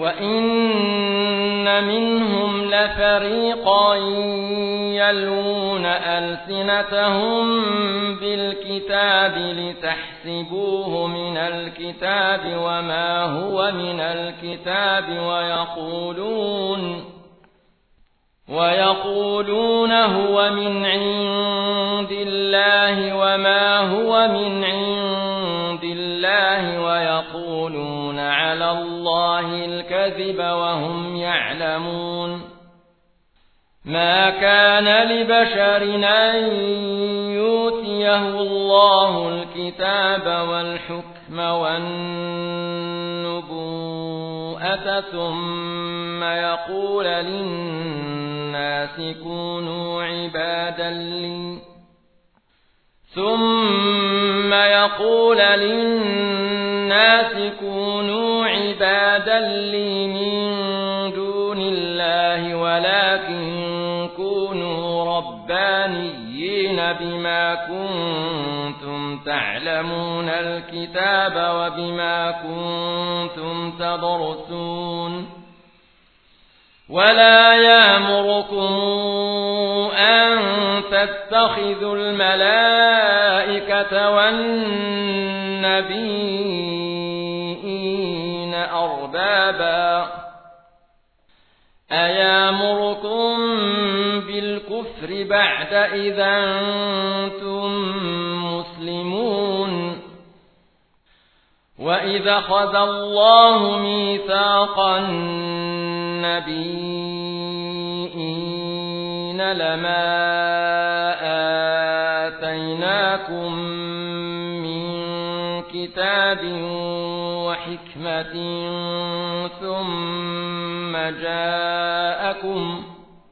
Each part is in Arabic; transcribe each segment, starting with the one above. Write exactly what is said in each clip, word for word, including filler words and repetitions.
وإن منهم لفريقا يلوون ألسنتهم بالكتاب لتحسبوه من الكتاب وما هو من الكتاب ويقولون ويقولون هو من عند الله وما هو من عند الله ويقولون على الله الكذب وهم يعلمون. ما كان لبشر أن يؤتيه الله الكتاب والحكم والنبوءة ثم يقول للناس كونوا عبادا لي ثم يقول للناس كونوا عبادا لي من دون الله ولكن كونوا ربانيين بما كنتم تعلمون الكتاب وبما كنتم تدرسون. ولا يأمركم أن تتخذوا الملائكة والنبيين أربابا أيامركم بالكفر بعد إذا أنتم مسلمون. وإذا أخذ الله ميثاق النبيين لما آتيناكم من كتاب وحكمة ثم جاءكم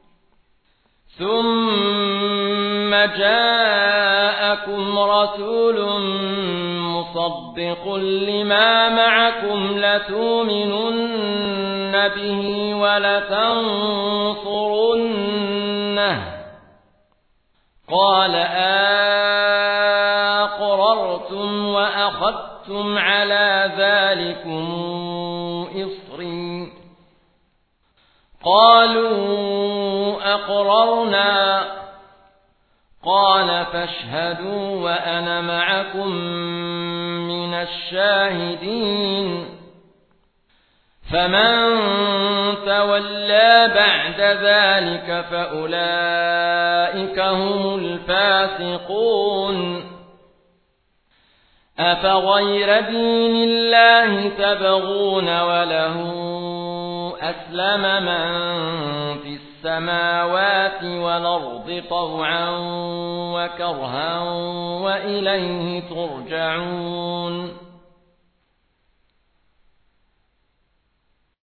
ثم جاءكم رسول مصدق لما معكم لتؤمنن به ولتنصرنه قال أقررتم وأخذتم على ذلكم إصري قالوا أقررنا قال فاشهدوا وأنا معكم من الشاهدين. فمن تولى بعد ذلك فأولئك هم الفاسقون. أفغير دين الله تبغون وله أسلم من في السماوات والأرض طوعا وكرها وإليه ترجعون.